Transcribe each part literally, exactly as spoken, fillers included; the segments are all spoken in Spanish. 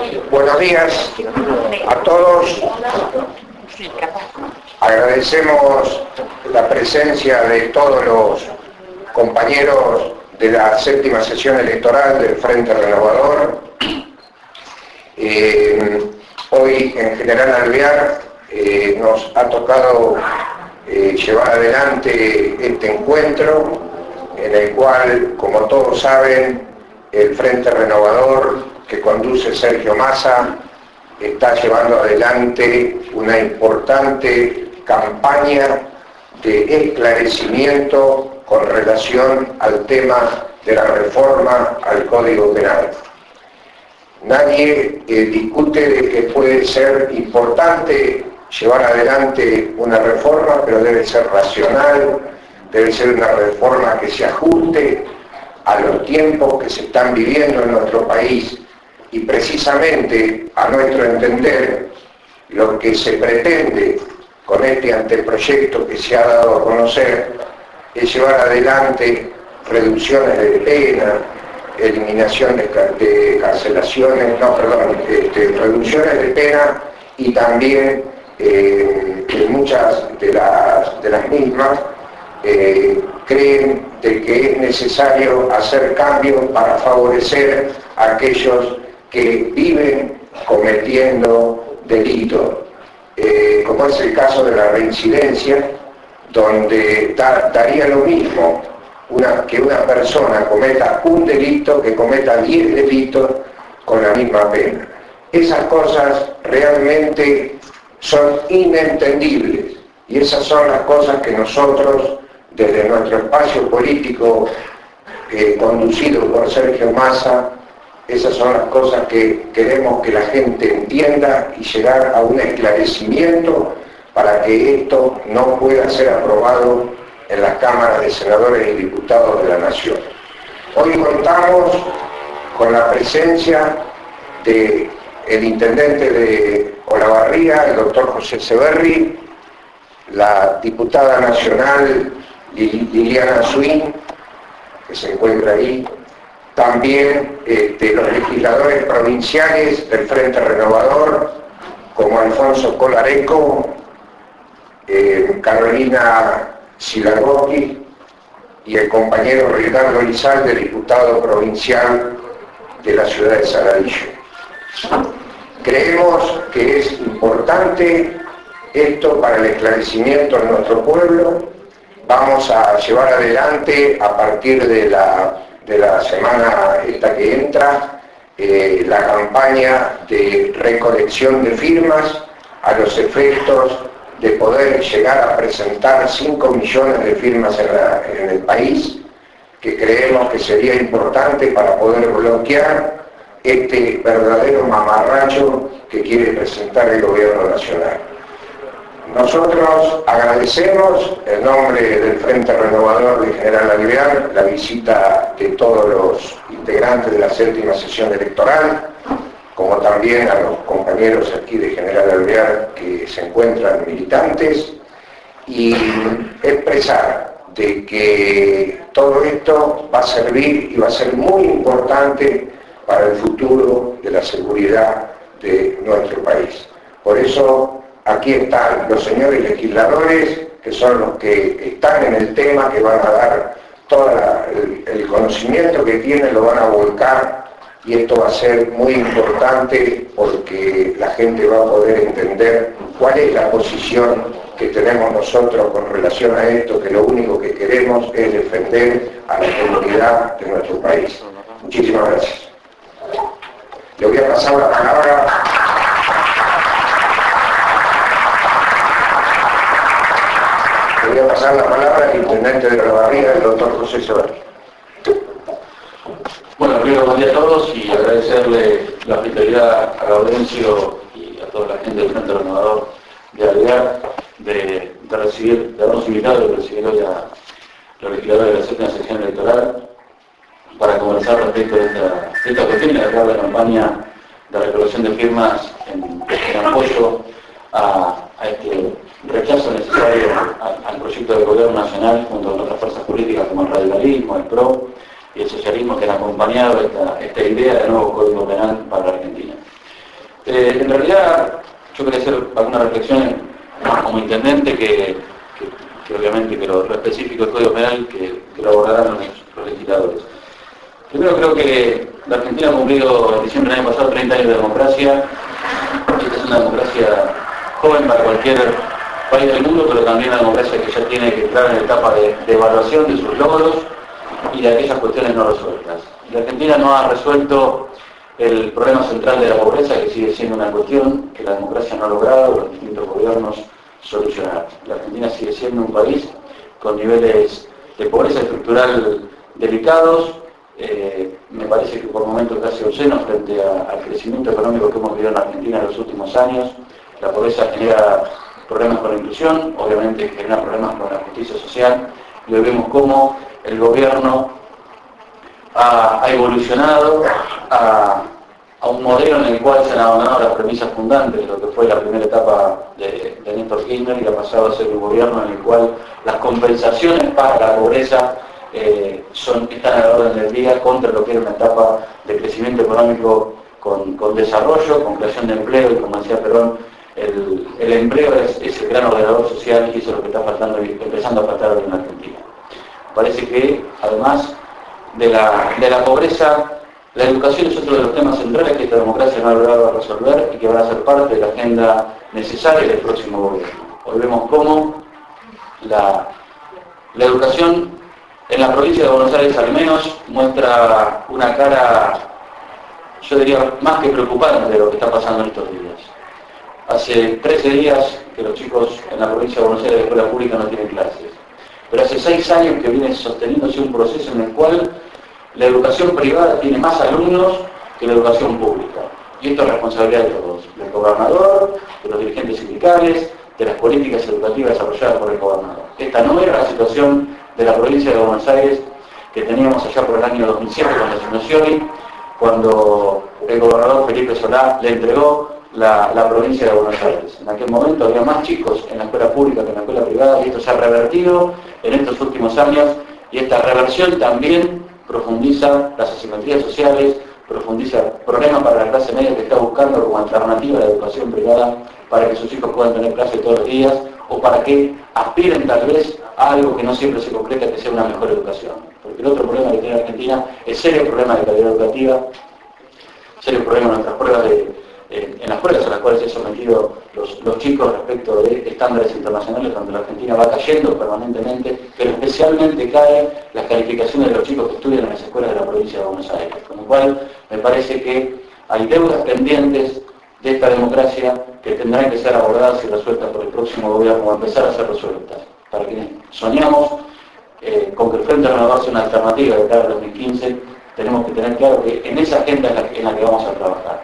Buenos días a todos. Agradecemos la presencia de todos los compañeros de la séptima sesión electoral del Frente Renovador. Eh, hoy en General Alvear eh, nos ha tocado eh, llevar adelante este encuentro en el cual, como todos saben, el Frente Renovador que conduce Sergio Massa está llevando adelante una importante campaña de esclarecimiento con relación al tema de la reforma al Código Penal. Nadie eh, discute de que puede ser importante llevar adelante una reforma, pero debe ser racional, debe ser una reforma que se ajuste a los tiempos que se están viviendo en nuestro país, y precisamente, a nuestro entender, lo que se pretende con este anteproyecto que se ha dado a conocer es llevar adelante reducciones de pena, eliminación de, de carcelaciones, no, perdón, este, reducciones de pena, y también eh, que muchas de las, de las mismas eh, creen de que es necesario hacer cambios para favorecer a aquellos que viven cometiendo delitos, eh, como es el caso de la reincidencia, donde da, daría lo mismo una, que una persona cometa un delito que cometa diez delitos con la misma pena. Esas cosas realmente son inentendibles, y esas son las cosas que nosotros, desde nuestro espacio político eh, conducido por Sergio Massa, esas son las cosas que queremos que la gente entienda y llegar a un esclarecimiento para que esto no pueda ser aprobado en las cámaras de senadores y diputados de la Nación. Hoy contamos con la presencia del intendente de Olavarría, el doctor José Severri, la diputada nacional Liliana Swin, que se encuentra ahí, también este, los legisladores provinciales del Frente Renovador, como Alfonso Colareco, eh, Carolina Silagotti y el compañero Ricardo Lizalde, diputado provincial de la ciudad de Saladillo. Creemos que es importante esto para el esclarecimiento de nuestro pueblo. Vamos a llevar adelante a partir de la de la semana esta que entra, eh, la campaña de recolección de firmas a los efectos de poder llegar a presentar cinco millones de firmas en, la, en el país, que creemos que sería importante para poder bloquear este verdadero mamarracho que quiere presentar el gobierno nacional. Nosotros agradecemos, en nombre del Frente Renovador de General Alvear, la visita de todos los integrantes de la séptima sesión electoral, como también a los compañeros aquí de General Alvear que se encuentran militantes, y expresar de que todo esto va a servir y va a ser muy importante para el futuro de la seguridad de nuestro país. Por eso, aquí están los señores legisladores, que son los que están en el tema, que van a dar todo el, el conocimiento que tienen, lo van a volcar, y esto va a ser muy importante porque la gente va a poder entender cuál es la posición que tenemos nosotros con relación a esto, que lo único que queremos es defender a la comunidad de nuestro país. Muchísimas gracias. Le voy a pasar la palabra Le voy a pasar la palabra al intendente de Olavarría, el doctor José Severri. Bueno, primero buen día a todos y agradecerle la hospitalidad a Gaudencio y a toda la gente del Frente Renovador de Alvear de, de recibir, de habernos invitado y recibir hoy a los legisladores de la séptima sesión electoral para conversar respecto de esta, de esta cuestión y de la campaña de recolección de firmas en, en apoyo a, a este rechazo necesario al, al proyecto del gobierno nacional junto con otras fuerzas políticas como el radicalismo, el PRO y el socialismo que han acompañado esta, esta idea de nuevo Código Penal para la Argentina. en realidad yo quería hacer algunas reflexiones como intendente que, que, que obviamente que lo, lo específico del Código Penal que, que lo abordarán los, los legisladores. Primero creo que la Argentina ha cumplido en diciembre del año pasado treinta años de democracia. Esta es una democracia joven para cualquier país del mundo, pero también una democracia que ya tiene que entrar en la etapa de, de evaluación de sus logros y de aquellas cuestiones no resueltas. La Argentina no ha resuelto el problema central de la pobreza, que sigue siendo una cuestión que la democracia no ha logrado, los distintos gobiernos solucionar. La Argentina sigue siendo un país con niveles de pobreza estructural delicados, eh, me parece que por momentos casi obscenos frente a, al crecimiento económico que hemos vivido en Argentina en los últimos años. La pobreza genera problemas con la inclusión, obviamente genera problemas con la justicia social, y hoy vemos cómo el gobierno ha, ha evolucionado a, a un modelo en el cual se han abandonado las premisas fundantes de lo que fue la primera etapa de, de Néstor Kirchner, y ha pasado a ser un gobierno en el cual las compensaciones para la pobreza eh, son, están a la orden del día contra lo que era una etapa de crecimiento económico con, con desarrollo, con creación de empleo, y como decía Perón, el, el empleo es, es el gran ordenador social, y eso es lo que está faltando, empezando a faltar hoy en Argentina. Parece que además de la, de la pobreza, la educación es otro de los temas centrales que esta democracia no ha logrado resolver y que van a ser parte de la agenda necesaria del próximo gobierno. Hoy vemos cómo la, la educación en la provincia de Buenos Aires al menos muestra una cara, yo diría, más que preocupante de lo que está pasando en estos días. Hace trece días que los chicos en la provincia de Buenos Aires de escuela pública no tienen clases, pero hace seis años que viene sosteniéndose un proceso en el cual la educación privada tiene más alumnos que la educación pública. Y esto es responsabilidad de todos, del gobernador, de los dirigentes sindicales, de las políticas educativas desarrolladas por el gobernador. Esta no era la situación de la provincia de Buenos Aires que teníamos allá por el año dos mil siete con la Scioli, cuando el gobernador Felipe Solá le entregó la, la provincia de Buenos Aires. En aquel momento había más chicos en la escuela pública que en la escuela privada, y esto se ha revertido en estos últimos años, y esta reversión también profundiza las asimetrías sociales, profundiza problemas para la clase media que está buscando como alternativa a la educación privada para que sus hijos puedan tener clases todos los días, o para que aspiren tal vez a algo que no siempre se concreta, que sea una mejor educación. Porque el otro problema que tiene Argentina es serio problema de calidad educativa, serio problema en nuestras pruebas de, en, en las pruebas a las cuales se han sometido los, los chicos respecto de estándares internacionales, donde la Argentina va cayendo permanentemente, pero especialmente caen las calificaciones de los chicos que estudian en las escuelas de la provincia de Buenos Aires. Con lo cual me parece que hay deudas pendientes de esta democracia que tendrán que ser abordadas y resueltas por el próximo gobierno, o empezar a ser resueltas. Para quienes soñamos eh, con que el Frente Renovador sea una alternativa de cara al dos mil quince, tenemos que tener claro que en esa agenda es la, en la que vamos a trabajar.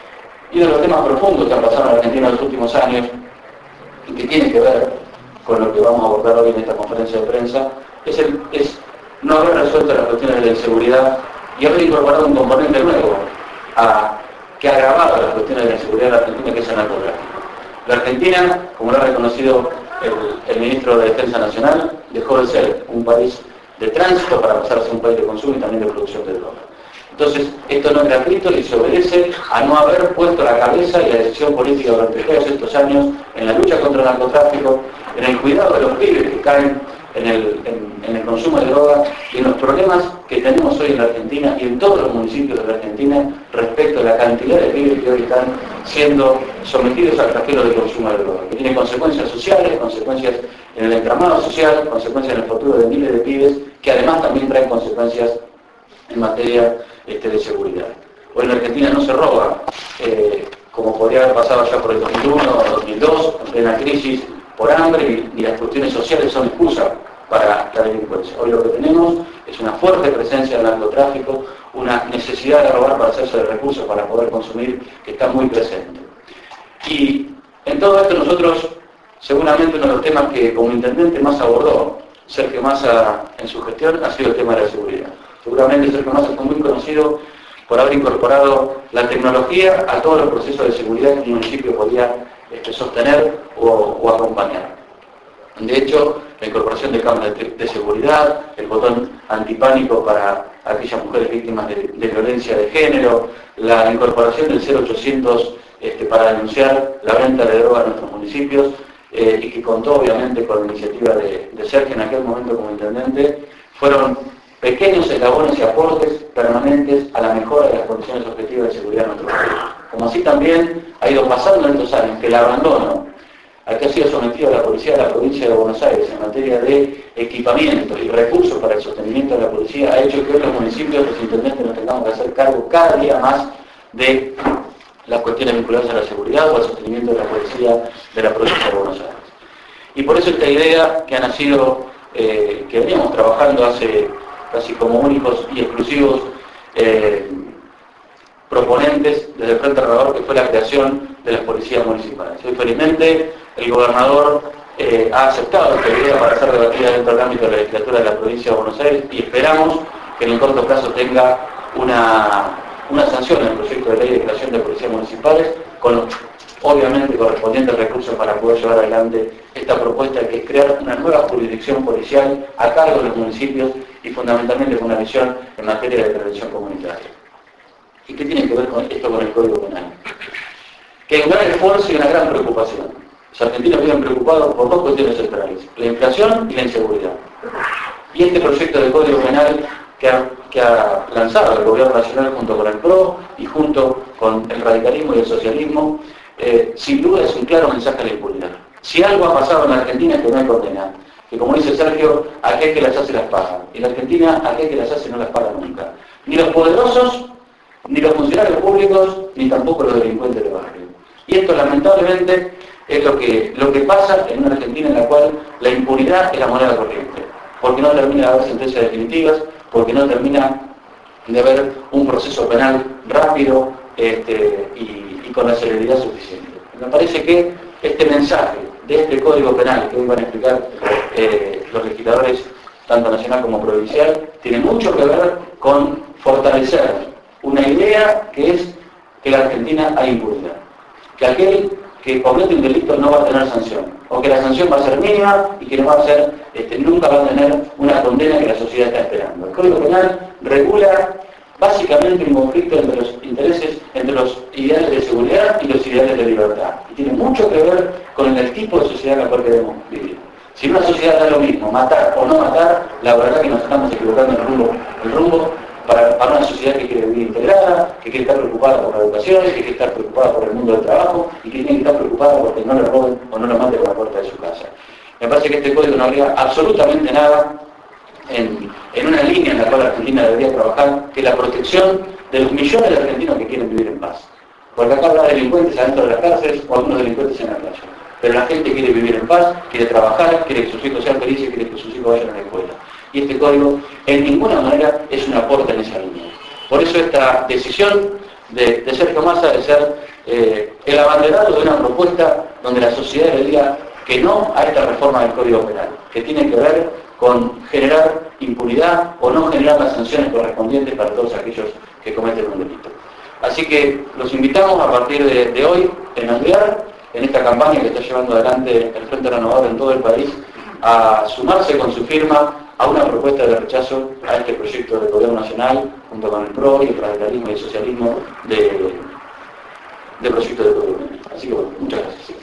Y de los temas profundos que han pasado en la Argentina en los últimos años, y que tiene que ver con lo que vamos a abordar hoy en esta conferencia de prensa, es, el, es no haber resuelto las cuestiones de la inseguridad y haber incorporado un componente nuevo a, que ha agravado las cuestiones de la inseguridad de la Argentina, que es el narcotráfico. La Argentina, como lo ha reconocido el, el ministro de Defensa Nacional, dejó de ser un país de tránsito para pasar a ser un país de consumo y también de producción de drogas. Entonces, esto no es gratuito y se obedece a no haber puesto la cabeza y la decisión política durante todos estos años en la lucha contra el narcotráfico, en el cuidado de los pibes que caen en el, en, en el consumo de drogas, y en los problemas que tenemos hoy en la Argentina y en todos los municipios de la Argentina respecto a la cantidad de pibes que hoy están siendo sometidos al trasiego de consumo de drogas, que tiene consecuencias sociales, consecuencias en el entramado social, consecuencias en el futuro de miles de pibes, que además también traen consecuencias en materia este, de seguridad. Hoy en la Argentina no se roba, eh, como podría haber pasado ya por el dos mil uno o dos mil dos, en plena crisis, por hambre, y, y las cuestiones sociales son excusa para la delincuencia. Hoy lo que tenemos es una fuerte presencia del narcotráfico, una necesidad de robar para hacerse de recursos para poder consumir, que está muy presente. Y en todo esto nosotros, seguramente uno de los temas que como intendente más abordó Sergio Massa en su gestión ha sido el tema de la seguridad. Seguramente Sergio Massa fue muy conocido por haber incorporado la tecnología a todos los procesos de seguridad que un municipio podía este, sostener o, o acompañar. De hecho, la incorporación de cámaras de, de seguridad, el botón antipánico para aquellas mujeres víctimas de, de violencia de género, la incorporación del cero ochocientos este, para denunciar la venta de droga en nuestros municipios eh, y que contó obviamente con la iniciativa de, de Sergio en aquel momento como intendente. Fueron pequeños eslabones y aportes permanentes a la mejora de las condiciones objetivas de seguridad de nuestro país. Como así también ha ido pasando en estos años que el abandono al que ha sido sometido la policía de la provincia de Buenos Aires en materia de equipamiento y recursos para el sostenimiento de la policía ha hecho que hoy los municipios, los intendentes, nos tengamos que hacer cargo cada día más de las cuestiones vinculadas a la seguridad o al sostenimiento de la policía de la provincia de Buenos Aires. Y por eso esta idea que ha nacido, eh, que veníamos trabajando hace casi como únicos y exclusivos eh, proponentes desde el Frente Renovador, que fue la creación de las policías municipales. Hoy felizmente el gobernador eh, ha aceptado esta idea para ser debatida dentro del ámbito de la legislatura de la provincia de Buenos Aires y esperamos que en el corto plazo tenga una, una sanción en el proyecto de ley de creación de policías municipales, con obviamente correspondientes recursos para poder llevar adelante esta propuesta, que es crear una nueva jurisdicción policial a cargo de los municipios y fundamentalmente con una visión en materia de prevención comunitaria. ¿Y qué tiene que ver con esto con el Código Penal? Que hay un gran esfuerzo y una gran preocupación. Los argentinos viven preocupados por dos cuestiones centrales, la inflación y la inseguridad. Y este proyecto de Código Penal que ha, que ha lanzado el Gobierno Nacional junto con el P R O y junto con el radicalismo y el socialismo, eh, sin duda es un claro mensaje de la impunidad. Si algo ha pasado en la Argentina es que no hay condena, que como dice Sergio, aquel que las hace las paga. Y en la Argentina, aquel que las hace no las paga nunca. Ni los poderosos, ni los funcionarios públicos, ni tampoco los delincuentes de barrio. Y esto lamentablemente es lo que, lo que pasa en una Argentina en la cual la impunidad es la moneda corriente, porque no termina de haber sentencias definitivas, porque no termina de haber un proceso penal rápido este, y, y con la celeridad suficiente. Me parece que este mensaje de este Código Penal que hoy van a explicar eh, los legisladores, tanto nacional como provincial, tiene mucho que ver con fortalecer una idea que es que en la Argentina hay impunidad, que aquel que comete un delito no va a tener sanción, o que la sanción va a ser mínima y que no va a ser, este, nunca va a tener una condena que la sociedad está esperando. El Código Penal regula básicamente un conflicto entre los intereses, entre los ideales de seguridad y los ideales de libertad. Y tiene mucho que ver con el tipo de sociedad en la cual queremos vivir. Si en una sociedad da lo mismo, matar o no matar, la verdad que nos estamos equivocando en el rumbo, el rumbo Para, para una sociedad que quiere vivir integrada, que quiere estar preocupada por la educación, que quiere estar preocupada por el mundo del trabajo y que tiene que estar preocupada porque no le roben o no lo maten por la puerta de su casa. Me parece que este código no habría absolutamente nada en, en una línea en la cual la Argentina debería trabajar, que es la protección de los millones de argentinos que quieren vivir en paz. Porque acá habrá delincuentes adentro de las cárceles o algunos delincuentes en la calle. Pero la gente quiere vivir en paz, quiere trabajar, quiere que sus hijos sean felices, quiere que sus hijos vayan a la escuela. Y este código en ninguna manera es un aporte en esa línea. Por eso esta decisión de, de Sergio Massa de ser eh, el abanderado de una propuesta donde la sociedad le diga que no a esta reforma del Código Penal, que tiene que ver con generar impunidad o no generar las sanciones correspondientes para todos aquellos que cometen un delito. Así que los invitamos a partir de, de hoy en Andrear, en esta campaña que está llevando adelante el Frente Renovador en todo el país, a sumarse con su firma a una propuesta de rechazo a este proyecto del Gobierno Nacional, junto con el P R O y el radicalismo y el socialismo, de, de proyecto de Código Penal. Así que bueno, muchas gracias.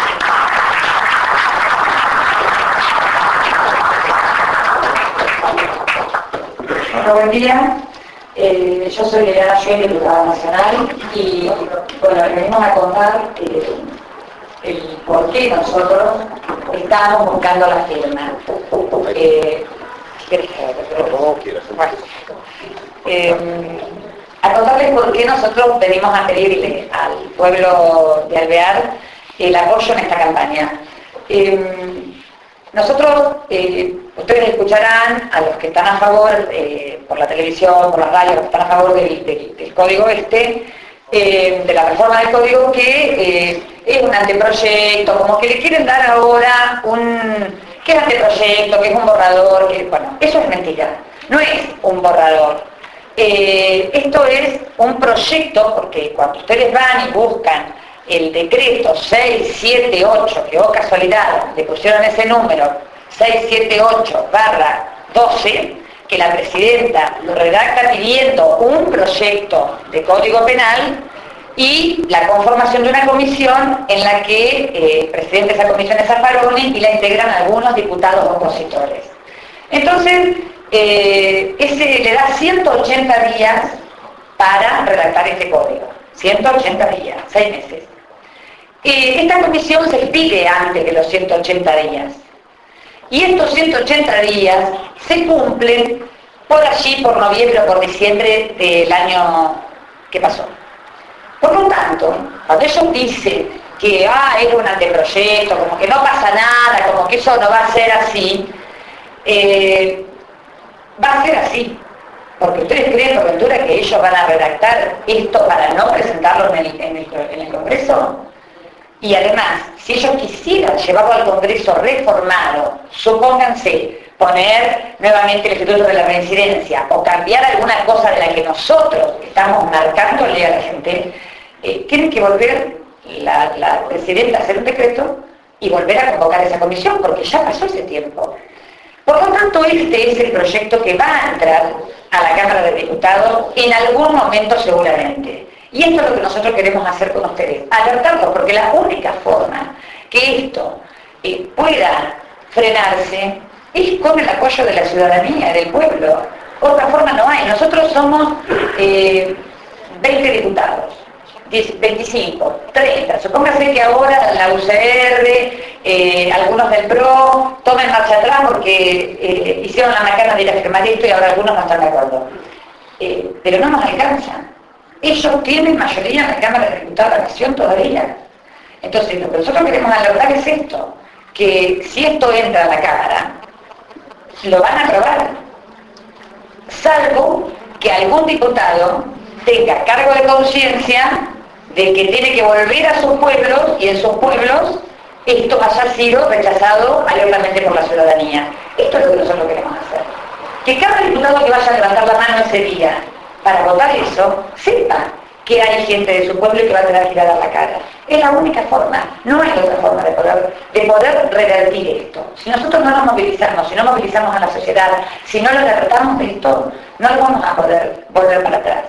Bueno, buen día. Eh, yo soy Liliana Schuen, diputada nacional, y bueno, le venimos a contar eh, el por qué nosotros estábamos buscando la firma. Eh, eh, a contarles por qué nosotros venimos a pedirle al pueblo de Alvear el apoyo en esta campaña. Eh, nosotros, eh, ustedes escucharán a los que están a favor, eh, por la televisión, por la radio, los que están a favor del, del, del código este, eh, de la reforma del código, que eh, es un anteproyecto, como que le quieren dar ahora un... que es anteproyecto, que es un borrador, que bueno, eso es mentira, no es un borrador. Eh, esto es un proyecto, porque cuando ustedes van y buscan el decreto seiscientos setenta y ocho, que oh casualidad, le pusieron ese número, seiscientos setenta y ocho barra doce, que la presidenta lo redacta pidiendo un proyecto de Código Penal, y la conformación de una comisión en la que eh, el presidente de esa comisión es Zaffaroni y la integran algunos diputados opositores. Entonces, eh, ese le da ciento ochenta días para redactar este código. ciento ochenta días, seis meses. Eh, esta comisión se pide antes de los ciento ochenta días. Y estos ciento ochenta días se cumplen por allí, por noviembre o por diciembre del año que pasó. Por lo tanto, cuando ellos dicen que ah, era un anteproyecto, como que no pasa nada, como que eso no va a ser así, eh, va a ser así. Porque ustedes creen, por ventura, que ellos van a redactar esto para no presentarlo en el, en el, en el Congreso. Y además, si ellos quisieran llevarlo al Congreso reformado, supónganse, poner nuevamente el Instituto de la Reincidencia o cambiar alguna cosa de la que nosotros estamos marcándole a la gente, eh, tienen que volver la, la Presidenta a hacer un decreto y volver a convocar esa comisión, porque ya pasó ese tiempo. Por lo tanto, este es el proyecto que va a entrar a la Cámara de Diputados en algún momento seguramente. Y esto es lo que nosotros queremos hacer con ustedes, alertarlos, porque la única forma que esto eh, pueda frenarse es con el apoyo de la ciudadanía, del pueblo. Otra forma no hay. Nosotros somos eh, veinte diputados, veinticinco, treinta. Supóngase que ahora la U C R, eh, algunos del P R O, tomen marcha atrás porque eh, hicieron la macana de ir a firmar esto y ahora algunos no están de acuerdo. Eh, pero no nos alcanzan. Ellos tienen mayoría en la Cámara de Diputados de la Nación todavía. Entonces, lo que nosotros queremos alertar es esto, que si esto entra a la Cámara, lo van a aprobar, salvo que algún diputado tenga cargo de conciencia de que tiene que volver a sus pueblos y en sus pueblos esto haya sido rechazado abiertamente por la ciudadanía. Esto es lo que nosotros queremos hacer. Que cada diputado que vaya a levantar la mano ese día para votar eso, sepa que hay gente de su pueblo y que va a tener que ir a dar la cara. Es la única forma, no hay otra forma de poder, de poder revertir esto. Si nosotros no nos movilizamos, si no movilizamos a la sociedad, si no lo tratamos de esto, no lo vamos a poder volver para atrás.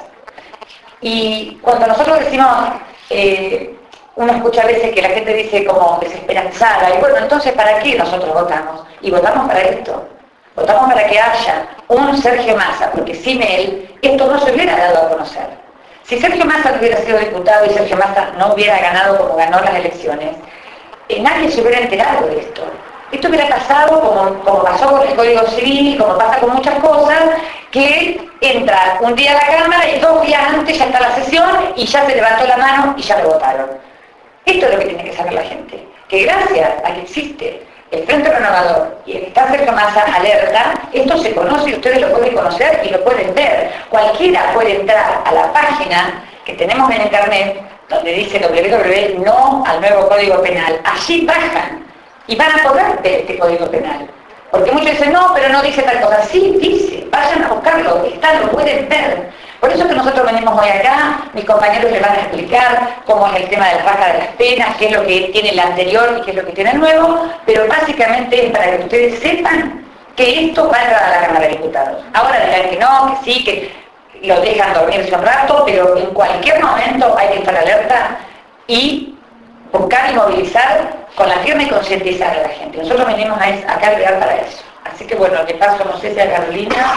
Y cuando nosotros decimos, eh, uno escucha a veces que la gente dice como desesperanzada, y bueno, entonces ¿para qué nosotros votamos? Y votamos para esto. Votamos para que haya un Sergio Massa, porque sin él esto no se hubiera dado a conocer. Si Sergio Massa no hubiera sido diputado y Sergio Massa no hubiera ganado como ganó las elecciones, eh, nadie se hubiera enterado de esto. Esto hubiera pasado como, como pasó con el Código Civil, como pasa con muchas cosas, que entra un día a la Cámara y dos días antes ya está la sesión y ya se levantó la mano y ya lo votaron. Esto es lo que tiene que saber la gente, que gracias a que existe el Frente Renovador y el que está Sergio Massa alerta, esto se conoce y ustedes lo pueden conocer y lo pueden ver. Cualquiera puede entrar a la página que tenemos en internet, donde dice doble u doble u doble u no al nuevo Código Penal. Allí bajan y van a poder ver este Código Penal. Porque muchos dicen, no, pero no dice tal cosa. Sí, dice, vayan a buscarlo, está, lo pueden ver. Por eso que nosotros venimos hoy acá, mis compañeros les van a explicar cómo es el tema de la baja de las penas, qué es lo que tiene el anterior y qué es lo que tiene el nuevo, pero básicamente es para que ustedes sepan que esto va a entrar a la Cámara de Diputados. Ahora dirán que no, que sí, que lo dejan dormirse un rato, pero en cualquier momento hay que estar alerta y buscar y movilizar con la firma y concientizar a la gente. Nosotros venimos a, acá a crear para eso. Así que bueno, le paso, no sé si a Carolina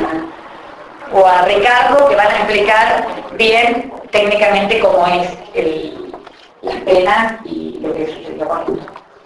o, o a Ricardo, que van a explicar bien técnicamente cómo es el, las penas y lo que sucedió con esto.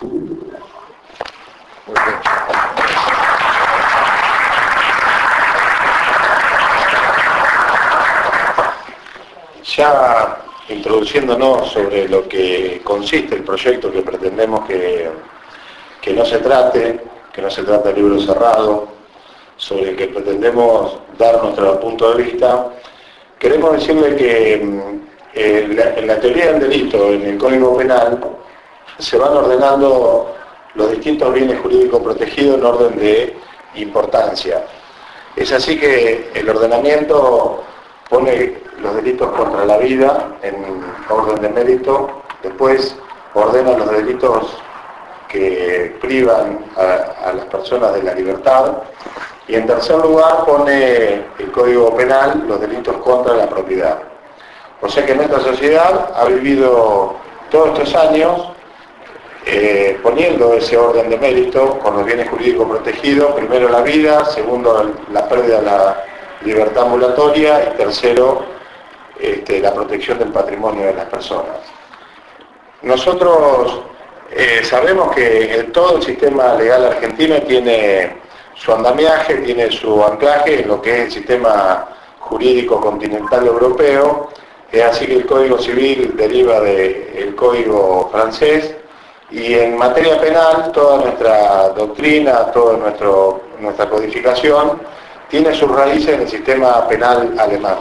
Ya introduciéndonos sobre lo que consiste el proyecto, que pretendemos que, que no se trate, que no se trate de libro cerrado, sobre el que pretendemos dar nuestro punto de vista, queremos decirle que eh, la, en la teoría del delito, en el Código Penal, se van ordenando los distintos bienes jurídicos protegidos en orden de importancia. Es así que el ordenamiento pone los delitos contra la vida en orden de mérito, después ordena los delitos que privan a, a las personas de la libertad, y en tercer lugar pone el Código Penal los delitos contra la propiedad. O sea que nuestra sociedad ha vivido todos estos años eh, poniendo ese orden de mérito con los bienes jurídicos protegidos, primero la vida, segundo la pérdida de la libertad ambulatoria y tercero este, la protección del patrimonio de las personas. Nosotros eh, sabemos que el, todo el sistema legal argentino tiene su andamiaje, tiene su anclaje en lo que es el sistema jurídico continental europeo. Es así que el Código Civil deriva del Código francés y en materia penal toda nuestra doctrina, toda nuestro, nuestra codificación tiene sus raíces en el sistema penal alemán.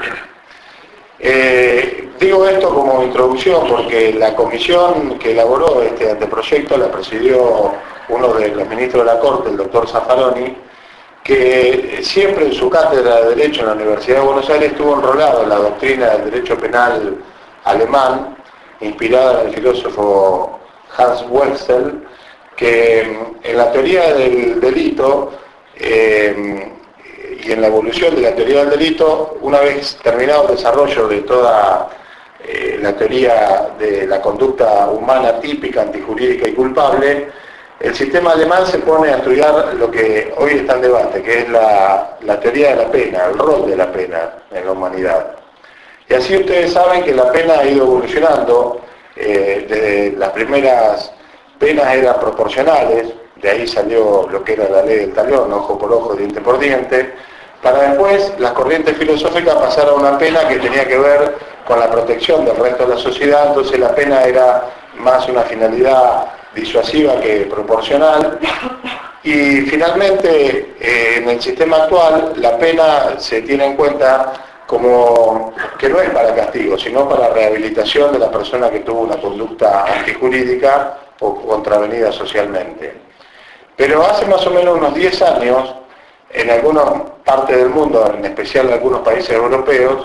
Eh, digo esto como introducción porque la comisión que elaboró este anteproyecto la presidió uno de los ministros de la Corte, el doctor Zaffaroni, que siempre en su cátedra de Derecho en la Universidad de Buenos Aires estuvo enrolado en la doctrina del derecho penal alemán, inspirada en el filósofo Hans Wechsel, que en la teoría del delito eh, y en la evolución de la teoría del delito, una vez terminado el desarrollo de toda eh, la teoría de la conducta humana típica, antijurídica y culpable, el sistema alemán se pone a estudiar lo que hoy está en debate, que es la, la teoría de la pena, el rol de la pena en la humanidad. Y así ustedes saben que la pena ha ido evolucionando, eh, desde las primeras penas eran proporcionales, de ahí salió lo que era la ley del talión, ojo por ojo, diente por diente, para después las corrientes filosóficas pasar a una pena que tenía que ver con la protección del resto de la sociedad, entonces la pena era más una finalidad disuasiva que proporcional, y finalmente eh, en el sistema actual la pena se tiene en cuenta como que no es para castigo, sino para rehabilitación de la persona que tuvo una conducta antijurídica o contravenida socialmente. Pero hace más o menos unos diez años, en algunas partes del mundo, en especial en algunos países europeos,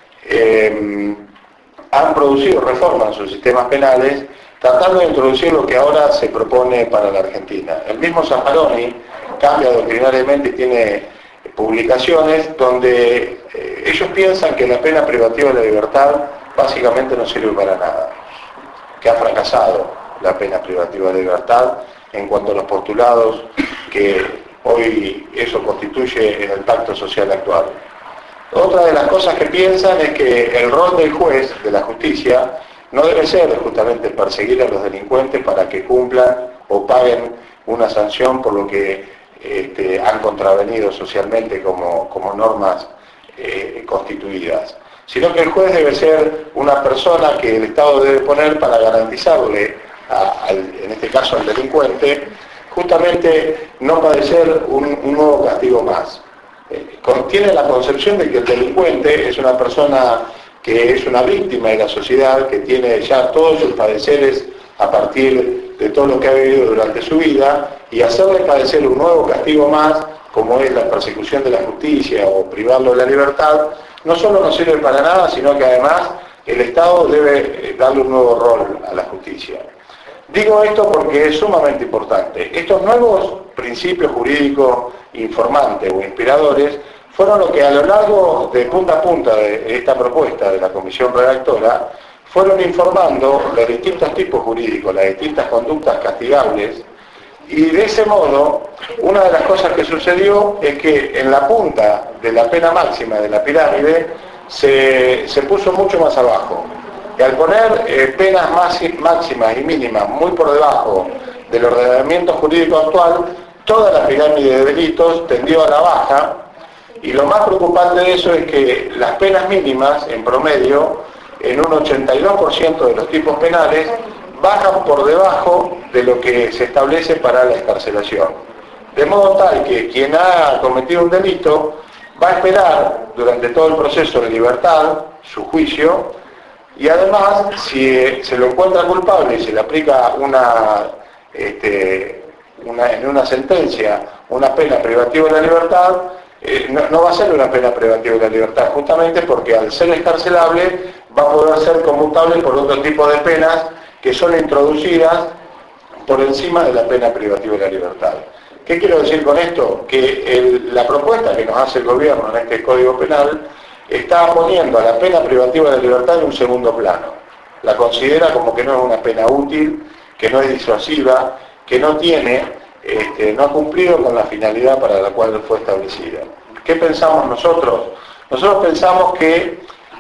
eh, han producido reformas en sus sistemas penales tratando de introducir lo que ahora se propone para la Argentina. El mismo Zaffaroni cambia doctrinariamente y tiene publicaciones donde eh, ellos piensan que la pena privativa de la libertad básicamente no sirve para nada, que ha fracasado la pena privativa de la libertad en cuanto a los postulados que hoy eso constituye en el pacto social actual. Otra de las cosas que piensan es que el rol del juez, de la justicia, no debe ser justamente perseguir a los delincuentes para que cumplan o paguen una sanción por lo que este, han contravenido socialmente como, como normas eh, constituidas, sino que el juez debe ser una persona que el Estado debe poner para garantizarle, a, al, en este caso al delincuente, justamente no padecer un, un nuevo castigo más. Eh, contiene la concepción de que el delincuente es una persona que es una víctima de la sociedad, que tiene ya todos sus padeceres a partir de todo lo que ha vivido durante su vida, y hacerle padecer un nuevo castigo más, como es la persecución de la justicia o privarlo de la libertad, no solo no sirve para nada, sino que además el Estado debe darle un nuevo rol a la justicia. Digo esto porque es sumamente importante. Estos nuevos principios jurídicos informantes o inspiradores fueron lo que a lo largo de punta a punta de esta propuesta de la comisión redactora fueron informando los distintos tipos jurídicos, las distintas conductas castigables, y de ese modo una de las cosas que sucedió es que en la punta de la pena máxima de la pirámide se, se puso mucho más abajo. Y al poner eh, penas más, máximas y mínimas muy por debajo del ordenamiento jurídico actual, toda la pirámide de delitos tendió a la baja, y lo más preocupante de eso es que las penas mínimas, en promedio, en un ochenta y dos por ciento de los tipos penales, bajan por debajo de lo que se establece para la excarcelación. De modo tal que quien ha cometido un delito va a esperar durante todo el proceso de libertad, su juicio, y además, si se lo encuentra culpable y se le aplica una, este, una, en una sentencia una pena privativa de la libertad, eh, no, no va a ser una pena privativa de la libertad, justamente porque al ser excarcelable va a poder ser conmutable por otro tipo de penas que son introducidas por encima de la pena privativa de la libertad. ¿Qué quiero decir con esto? Que el, la propuesta que nos hace el gobierno en este Código Penal está poniendo a la pena privativa de libertad en un segundo plano. La considera como que no es una pena útil, que no es disuasiva, que no tiene, este, no ha cumplido con la finalidad para la cual fue establecida. ¿Qué pensamos nosotros? Nosotros pensamos que,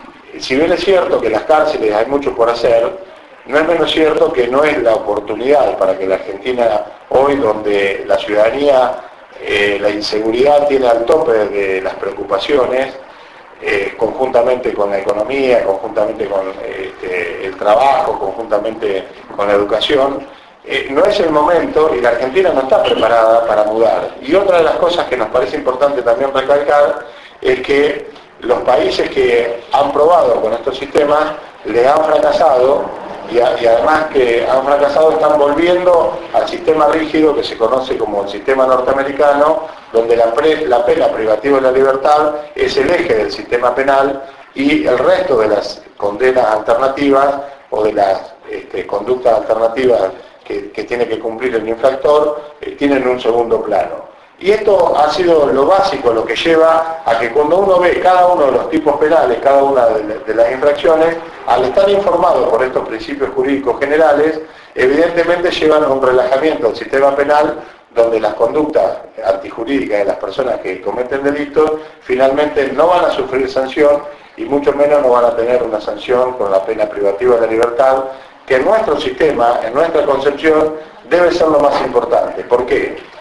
si bien es cierto que en las cárceles hay mucho por hacer, no es menos cierto que no es la oportunidad para que la Argentina hoy, donde la ciudadanía, eh, la inseguridad tiene al tope de las preocupaciones, eh, conjuntamente con la economía, conjuntamente con este, el trabajo, conjuntamente con la educación, eh, no es el momento y la Argentina no está preparada para mudar. Y otra de las cosas que nos parece importante también recalcar es que los países que han probado con estos sistemas les han fracasado y, a, y además que han fracasado están volviendo al sistema rígido que se conoce como el sistema norteamericano, donde la, pre, la pena privativa de la libertad es el eje del sistema penal y el resto de las condenas alternativas o de las este, conductas alternativas que, que tiene que cumplir el infractor eh, tienen un segundo plano. Y esto ha sido lo básico, lo que lleva a que cuando uno ve cada uno de los tipos penales, cada una de, de las infracciones, al estar informado por estos principios jurídicos generales, evidentemente llevan a un relajamiento del sistema penal donde las conductas antijurídicas de las personas que cometen delitos finalmente no van a sufrir sanción y mucho menos no van a tener una sanción con la pena privativa de la libertad, que en nuestro sistema, en nuestra concepción, debe ser lo más importante. ¿Por qué?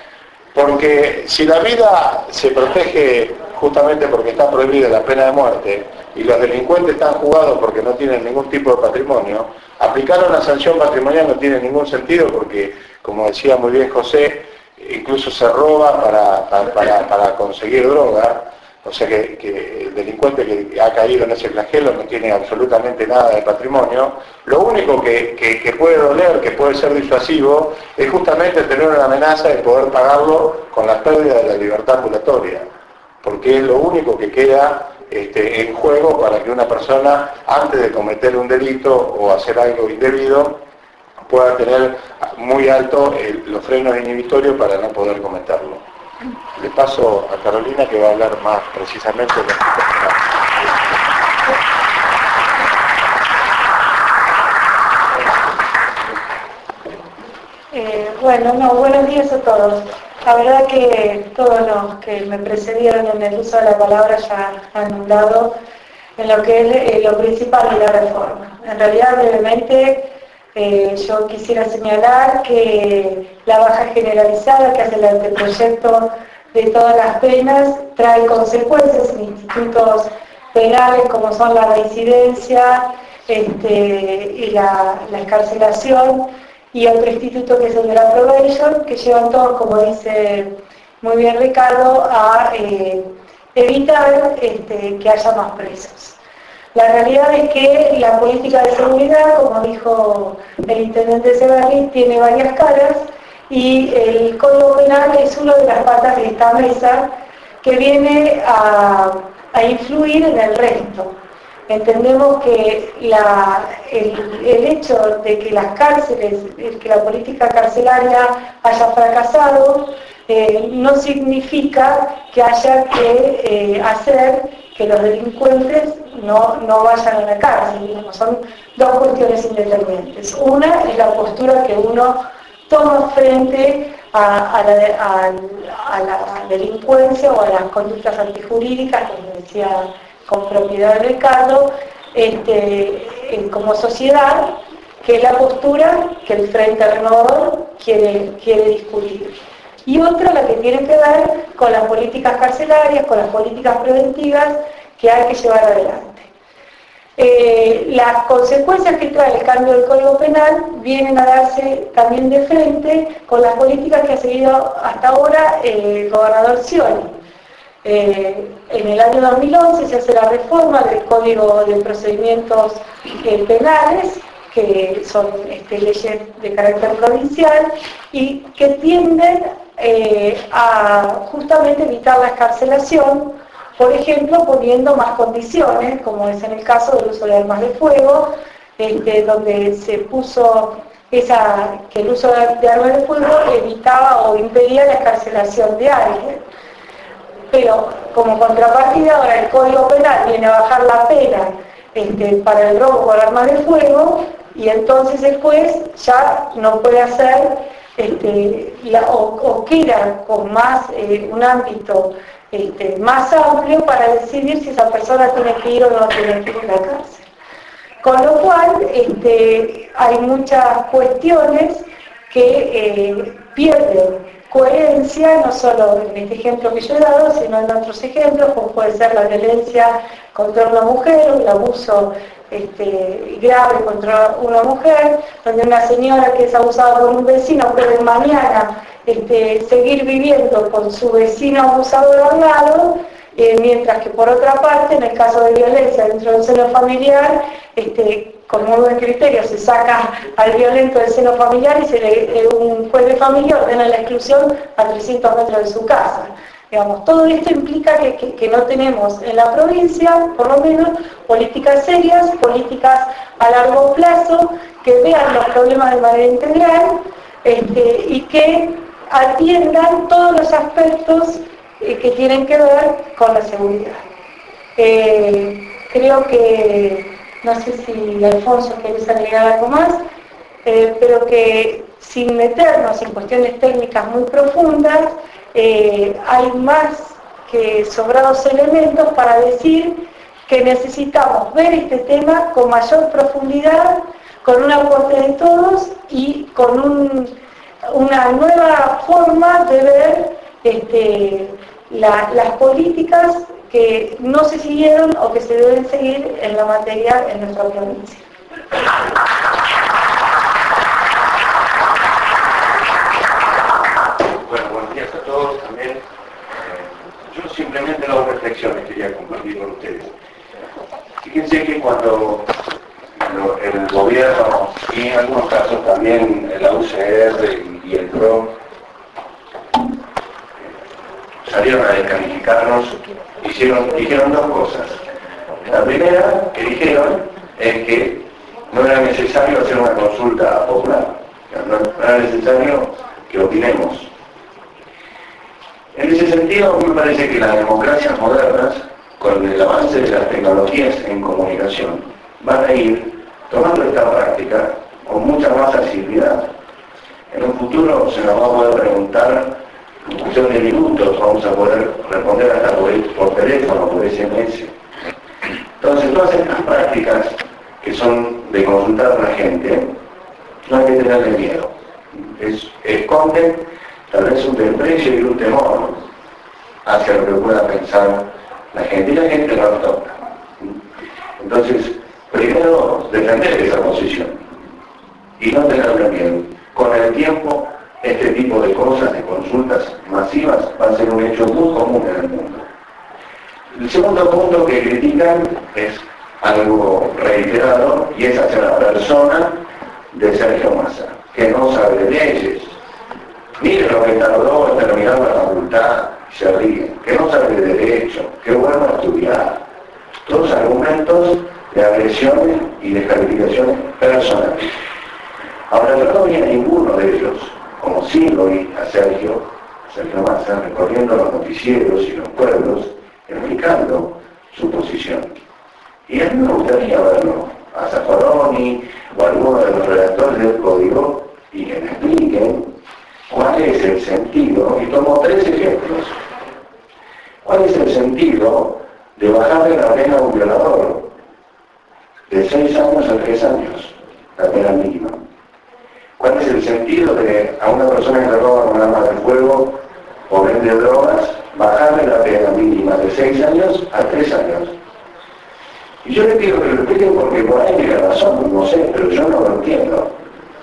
Porque si la vida se protege justamente porque está prohibida la pena de muerte y los delincuentes están jugados porque no tienen ningún tipo de patrimonio, aplicar una sanción patrimonial no tiene ningún sentido porque, como decía muy bien José, incluso se roba para, para, para conseguir droga, o sea que, que el delincuente que ha caído en ese flagelo no tiene absolutamente nada de patrimonio. Lo único que, que, que puede doler, que puede ser disuasivo, es justamente tener una amenaza de poder pagarlo con la pérdida de la libertad ambulatoria, porque es lo único que queda este, en juego para que una persona, antes de cometer un delito o hacer algo indebido, pueda tener muy alto el, los frenos inhibitorios para no poder cometerlo. Le paso a Carolina que va a hablar más precisamente de los tipos penales. Eh, bueno, no, buenos días a todos. La verdad que todos los que me precedieron en el uso de la palabra ya han hablado en lo que es eh, lo principal de la reforma. En realidad, brevemente, Eh, yo quisiera señalar que la baja generalizada que hace el anteproyecto de todas las penas trae consecuencias en institutos penales como son la reincidencia este, y la, la excarcelación y otro instituto que es el de la probation, que llevan todos, como dice muy bien Ricardo, a eh, evitar este, que haya más presos. La realidad es que la política de seguridad, como dijo el intendente Severri, tiene varias caras y el Código Penal es una de las patas de esta mesa que viene a, a influir en el resto. Entendemos que la, el, el hecho de que las cárceles, que la política carcelaria haya fracasado, eh, no significa que haya que eh, hacer que los delincuentes no, no vayan a la cárcel, digamos. Son dos cuestiones independientes. Una es la postura que uno toma frente a, a, la, a, a la delincuencia o a las conductas antijurídicas, como decía con propiedad Ricardo, este, como sociedad, que es la postura que el Frente Renovador quiere, quiere discutir. Y otra, la que tiene que ver con las políticas carcelarias, con las políticas preventivas que hay que llevar adelante. Eh, las consecuencias que trae el cambio del Código Penal vienen a darse también de frente con las políticas que ha seguido hasta ahora eh, el gobernador Scioli. Eh, en el año dos mil once se hace la reforma del Código de Procedimientos eh, Penales, que son este, leyes de carácter provincial y que tienden eh, a justamente evitar la excarcelación, por ejemplo, poniendo más condiciones, como es en el caso del uso de armas de fuego, este, donde se puso esa, que el uso de armas de fuego evitaba o impedía la excarcelación de alguien. pero como contrapartida ahora el Código Penal viene a bajar la pena este, para el robo con armas de fuego, y entonces el juez ya no puede hacer este, la, o, o queda con más eh, un ámbito este, más amplio para decidir si esa persona tiene que ir o no tiene que ir a la cárcel. Con lo cual este, hay muchas cuestiones que eh, pierden coherencia, no solo en este ejemplo que yo he dado, sino en otros ejemplos, como puede ser la violencia contra una mujer, o el abuso este, grave contra una mujer, donde una señora que es abusada por un vecino puede mañana este, seguir viviendo con su vecino abusador al lado, eh, mientras que por otra parte, en el caso de violencia dentro del seno familiar, este, con un buen criterio se saca al violento del seno familiar y se le, eh, un juez de familia ordena la exclusión a trescientos metros de su casa. Digamos, todo esto implica que, que, que no tenemos en la provincia, por lo menos, políticas serias, políticas a largo plazo, que vean los problemas de manera integral este, y que atiendan todos los aspectos eh, que tienen que ver con la seguridad. Eh, creo que, no sé si Alfonso querés agregar algo más, eh, pero que sin meternos en cuestiones técnicas muy profundas, eh, hay más que sobrados elementos para decir que necesitamos ver este tema con mayor profundidad, con un aporte de todos y con un, una nueva forma de ver este, la, las políticas que no se siguieron o que se deben seguir en la materia en nuestra provincia. Bueno, buenos días a todos también. Eh, yo simplemente dos reflexiones quería compartir con ustedes. Fíjense que cuando el gobierno y en algunos casos también la U C R y el P R O salieron a descalificarnos, hicieron, dijeron dos cosas. La primera que dijeron es que no era necesario hacer una consulta popular, no, no era necesario que opinemos. En ese sentido, a mí me parece que las democracias modernas, con el avance de las tecnologías en comunicación, van a ir tomando esta práctica con mucha más facilidad. En un futuro se nos va a poder preguntar, en cuestión de minutos, vamos a poder responder hasta por, por teléfono, por S M S. Entonces, todas estas prácticas que son de consultar a la gente, no hay que tenerle miedo. Es, esconden tal vez un desprecio y un temor hacia lo que pueda pensar la gente, y la gente no lo toca. Entonces, primero, defender esa posición y no tenerle miedo. Con el tiempo, este tipo de cosas, de consultas masivas, va a ser un hecho muy común en el mundo. El segundo punto que critican es algo reiterado, y es hacia la persona de Sergio Massa, que no sabe de leyes. Miren lo que tardó en terminar la facultad, se ríen, que no sabe de derecho, que vuelva a estudiar. Todos argumentos de agresiones y descalificaciones personales. Ahora, yo no vi a ninguno de ellos, como sí lo vi a Sergio, Sergio Massa, recorriendo los noticieros y los pueblos, explicando su posición. Y a mí me gustaría verlo, a Zaffaroni o a alguno de los redactores del código, y que me expliquen cuál es el sentido, y tomo tres ejemplos. ¿Cuál es el sentido de bajarle la pena a un violador? De seis años a tres años, la pena mínima. ¿Cuál es el sentido de a una persona que roba con arma de fuego o vende drogas, bajarle la pena mínima de seis años a tres años? Y yo le pido que lo expliquen porque por ahí tiene razón, no sé, pero yo no lo entiendo.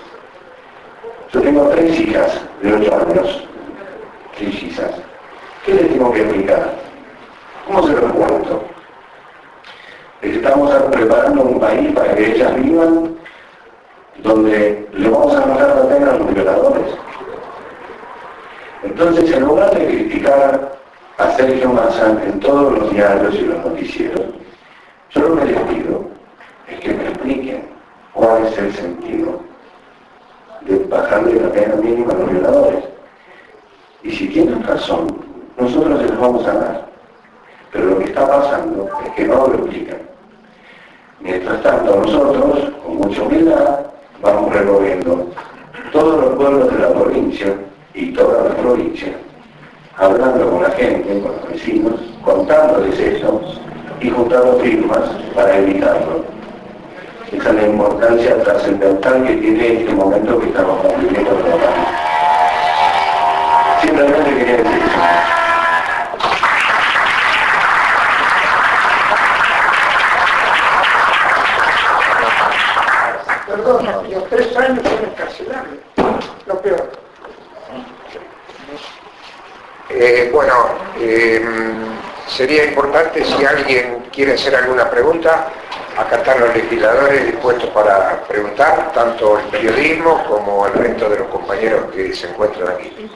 Yo tengo tres hijas de ocho años, tres hijas. ¿Qué les tengo que explicar? ¿Cómo se lo cuento? Estamos preparando un país para que ellas vivan donde le vamos a bajar la pena a los violadores. Entonces, en lugar de criticar a Sergio Massa en todos los diarios y los noticieros, yo lo que les pido es que me expliquen cuál es el sentido de bajarle la pena mínima a los violadores. Y si tienen razón, nosotros se los vamos a dar. Pero lo que está pasando es que no lo explican. Mientras tanto, nosotros, con mucha humildad, vamos removiendo todos los pueblos de la provincia y toda la provincia, hablando con la gente, con los vecinos, contándoles esto y juntando firmas para evitarlo. Esa es la importancia trascendental que tiene este momento que estamos viviendo en el país. Simplemente quería decir eso. Perdona, los tres años son encarcelables, lo peor. Eh, bueno, eh, sería importante si alguien quiere hacer alguna pregunta, acá están los legisladores dispuestos para preguntar, tanto el periodismo como el resto de los compañeros que se encuentran aquí.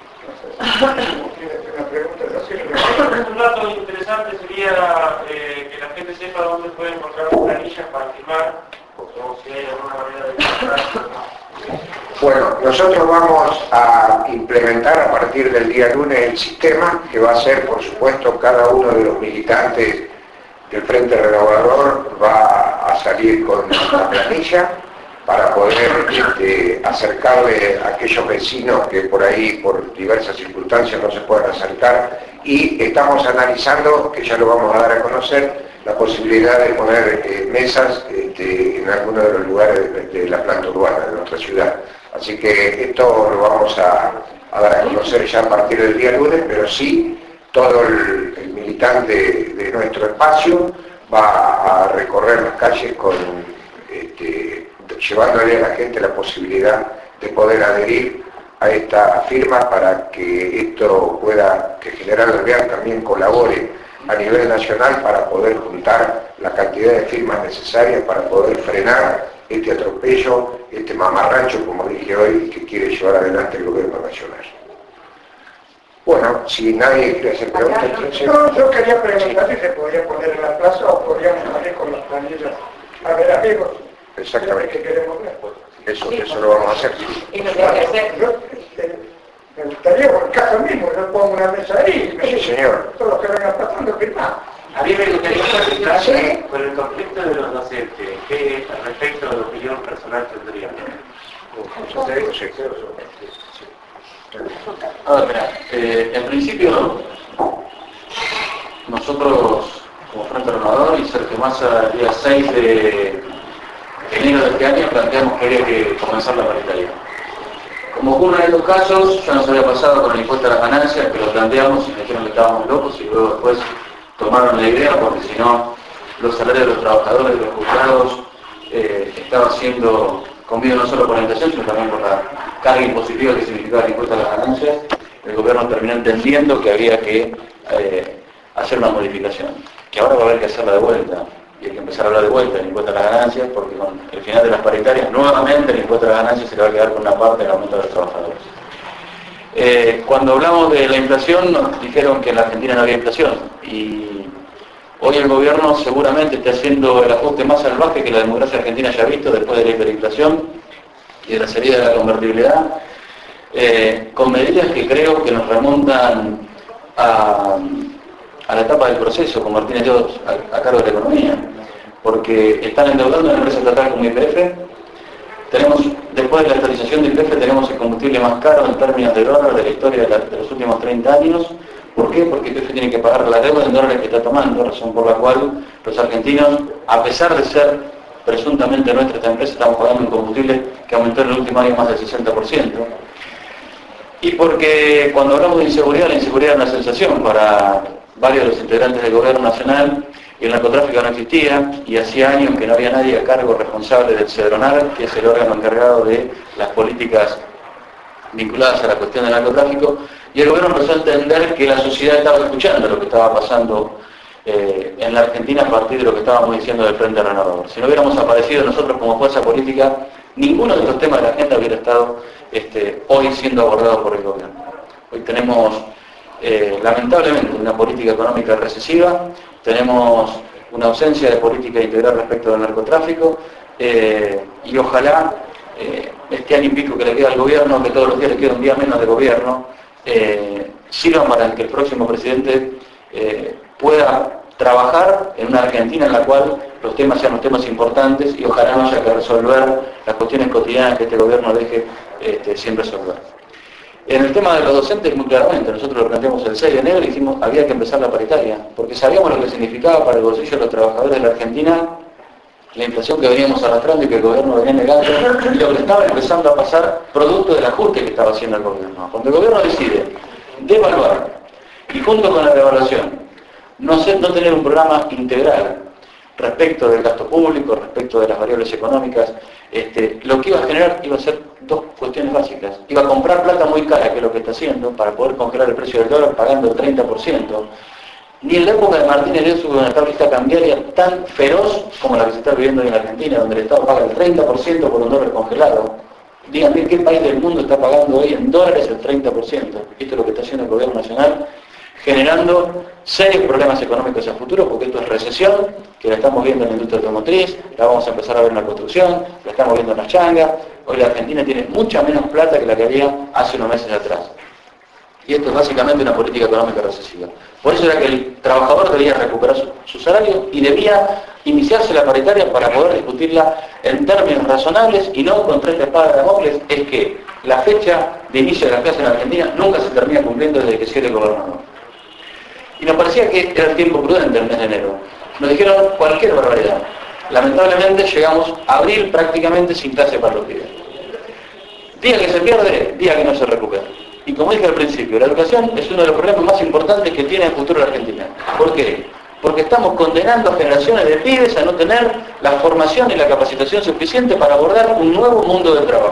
Un dato interesante sería eh, que la gente sepa dónde puede encontrar planillas para firmar, o si hay alguna manera de encontrar. Bueno, nosotros vamos a implementar a partir del día lunes el sistema que va a ser, por supuesto, cada uno de los militantes del Frente Renovador va a salir con la planilla para poder este, acercarle a aquellos vecinos que por ahí, por diversas circunstancias, no se pueden acercar, y estamos analizando, que ya lo vamos a dar a conocer, la posibilidad de poner eh, mesas este, en algunos de los lugares de, de la planta urbana de nuestra ciudad. Así que esto lo vamos a, a dar a conocer ya a partir del día lunes, pero sí, todo el, el militante de, de nuestro espacio va a recorrer las calles con, este, llevándole a la gente la posibilidad de poder adherir a esta firma para que esto pueda, que General Alvear también colabore a nivel nacional para poder juntar la cantidad de firmas necesarias para poder frenar este atropello, este mamarracho, como dije hoy, que quiere llevar adelante el gobierno nacional. Bueno, si nadie quiere hacer preguntas, entonces... No, yo quería preguntar si se podía poner en la plaza o podríamos salir con las planillas. A ver, amigos, exactamente. ¿qué queremos ver? Eso, eso lo vamos a hacer. Y lo que hay que hacer. Yo, este, me gustaría, por el caso mismo, yo pongo una mesa ahí, me Sí, dice, señor. todos los que vengan pasando, firmamos. A mí me gustaría preguntar Sí. con el conflicto de los docentes, ¿qué respecto a la opinión personal tendrían? A ver, mira, eh, en principio nosotros como Frente Renovador y Sergio Massa el día seis de enero de este año planteamos que había que comenzar la paritaria. Como ocurre en estos casos, ya nos había pasado con el impuesto a las ganancias, que lo planteamos y me dijeron que estábamos locos y luego después tomaron la idea porque si no los salarios de los trabajadores, de los juzgados, eh, estaban siendo comidos no solo por la inflación, sino también por la carga impositiva que significaba el impuesto a las ganancias. El gobierno terminó entendiendo que había que eh, hacer una modificación, que ahora va a haber que hacerla de vuelta, y hay que empezar a hablar de vuelta del impuesto a las ganancias, porque con el final de las paritarias, nuevamente el impuesto a las ganancias se le va a quedar con una parte del aumento de los trabajadores. Eh, cuando hablamos de la inflación, nos dijeron que en la Argentina no había inflación, y hoy el gobierno seguramente está haciendo el ajuste más salvaje que la democracia argentina haya visto después de la hiperinflación y de la salida de la convertibilidad, eh, con medidas que creo que nos remontan a, a la etapa del proceso, con Martínez Lloros a, a cargo de la economía, porque están endeudando a la empresa estatal como Y P F. Tenemos, después de la estabilización de Y P F, tenemos el combustible más caro en términos de dólar de la historia de, la, de los últimos treinta años. ¿Por qué? Porque Y P F tiene que pagar la deuda en dólares que está tomando, razón por la cual los argentinos, a pesar de ser presuntamente nuestra esta empresa, estamos pagando un combustible que aumentó en el último año más del sesenta por ciento. Y porque cuando hablamos de inseguridad, la inseguridad es una sensación para varios de los integrantes del gobierno nacional, y el narcotráfico no existía, y hacía años que no había nadie a cargo responsable del CEDRONAR, que es el órgano encargado de las políticas vinculadas a la cuestión del narcotráfico, y el gobierno empezó a entender que la sociedad estaba escuchando lo que estaba pasando eh, en la Argentina a partir de lo que estábamos diciendo del Frente Renovador. Si no hubiéramos aparecido nosotros como fuerza política, ninguno de estos temas de la agenda hubiera estado este, hoy siendo abordado por el gobierno. Hoy tenemos, eh, lamentablemente, una política económica recesiva, tenemos una ausencia de política integral respecto del narcotráfico, eh, y ojalá eh, este año y pico que le queda al gobierno, que todos los días le queda un día menos de gobierno, eh, sirvan para que el próximo presidente eh, pueda trabajar en una Argentina en la cual los temas sean los temas importantes y ojalá no haya que resolver las cuestiones cotidianas que este gobierno deje este, sin resolver. En el tema de los docentes, muy claramente, nosotros lo planteamos el seis de enero y dijimos había que empezar la paritaria, porque sabíamos lo que significaba para el bolsillo de los trabajadores de la Argentina la inflación que veníamos arrastrando y que el gobierno venía negando, y lo que estaba empezando a pasar producto del ajuste que estaba haciendo el gobierno. Cuando el gobierno decide devaluar y junto con la devaluación no, hacer, no tener un programa integral respecto del gasto público, respecto de las variables económicas, este, lo que iba a generar iba a ser dos cuestiones básicas. Iba a comprar plata muy cara, que es lo que está haciendo, para poder congelar el precio del dólar pagando el treinta por ciento. Ni en la época de Martín Heredia hubo una tablita cambiaria tan feroz como la que se está viviendo en Argentina, donde el Estado paga el treinta por ciento por un dólar congelado. Díganme qué país del mundo está pagando hoy en dólares el treinta por ciento. Esto es lo que está haciendo el gobierno nacional, generando serios problemas económicos a futuro, porque esto es recesión, que la estamos viendo en la industria automotriz, la vamos a empezar a ver en la construcción, la estamos viendo en las changas. Hoy la Argentina tiene mucha menos plata que la que había hace unos meses atrás. Y esto es básicamente una política económica recesiva. Por eso era que el trabajador debía recuperar su, su salario y debía iniciarse la paritaria para poder discutirla en términos razonables y no con tres espadas de Damocles. Es que la fecha de inicio de la clase en Argentina nunca se termina cumpliendo desde que cierre el gobernador. Y nos parecía que era el tiempo prudente el mes de enero. Nos dijeron cualquier barbaridad. Lamentablemente llegamos a abril prácticamente sin clase para los pibes. Día que se pierde, día que no se recupera. Y como dije al principio, la educación es uno de los problemas más importantes que tiene el futuro de la Argentina. ¿Por qué? Porque estamos condenando a generaciones de pibes a no tener la formación y la capacitación suficiente para abordar un nuevo mundo del trabajo.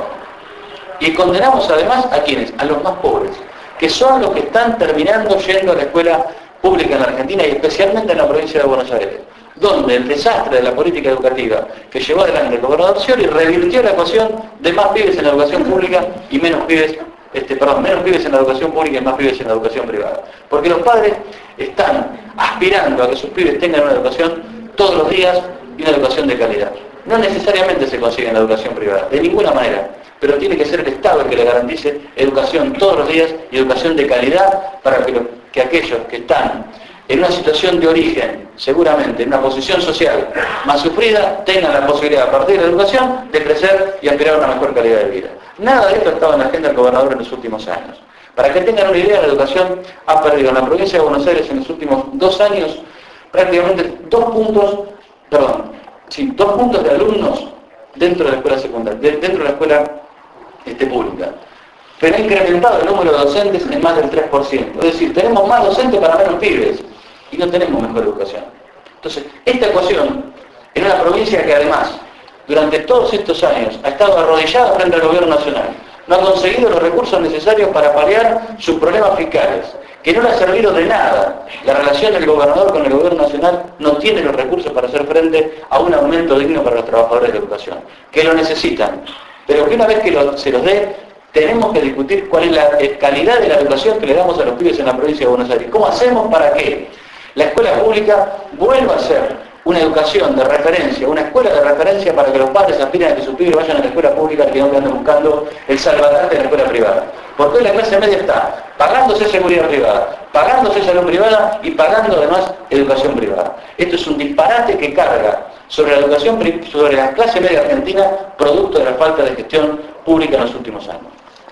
Y condenamos además a quienes, a los más pobres, que son los que están terminando yendo a la escuela pública en la Argentina y especialmente en la provincia de Buenos Aires, donde el desastre de la política educativa que llevó adelante el gobernador Scioli revirtió la ecuación de más pibes en la educación pública y menos pibes Este, perdón, menos pibes en la educación pública y más pibes en la educación privada. Porque los padres están aspirando a que sus pibes tengan una educación todos los días y una educación de calidad. No necesariamente se consigue en la educación privada, de ninguna manera, pero tiene que ser el Estado el que le garantice educación todos los días y educación de calidad para que, lo, que aquellos que están en una situación de origen, seguramente en una posición social más sufrida, tengan la posibilidad a partir de la educación de crecer y aspirar a una mejor calidad de vida. Nada de esto estaba en la agenda del gobernador en los últimos años. Para que tengan una idea, la educación ha perdido en la provincia de Buenos Aires en los últimos dos años prácticamente dos puntos, perdón, sí, dos puntos de alumnos dentro de la escuela secundaria, dentro de la escuela este, pública. Pero ha incrementado el número de docentes en más del tres por ciento. Es decir, tenemos más docentes para menos pibes y no tenemos mejor educación. Entonces, esta ecuación en una provincia que además durante todos estos años ha estado arrodillada frente al gobierno nacional, no ha conseguido los recursos necesarios para paliar sus problemas fiscales, que no le ha servido de nada. La relación del gobernador con el gobierno nacional no tiene los recursos para hacer frente a un aumento digno para los trabajadores de educación, que lo necesitan, pero que una vez que lo, se los dé, tenemos que discutir cuál es la calidad de la educación que le damos a los pibes en la provincia de Buenos Aires. ¿Cómo hacemos para que la escuela pública vuelva a ser una educación de referencia, una escuela de referencia para que los padres aspiren a que sus pibes vayan a la escuela pública y no que anden buscando el salvadante en la escuela privada? Porque hoy la clase media está pagándose seguridad privada, pagándose salud privada y pagando además educación privada. Esto es un disparate que carga sobre la educación, sobre la clase media argentina, producto de la falta de gestión pública en los últimos años.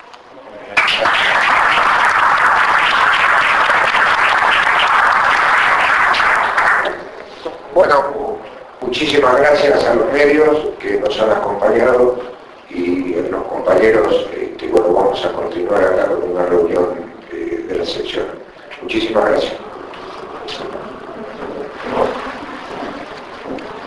Bueno, muchísimas gracias a los medios que nos han acompañado y a los compañeros, este, bueno, vamos a continuar acá con una reunión eh, de la sección. Muchísimas gracias.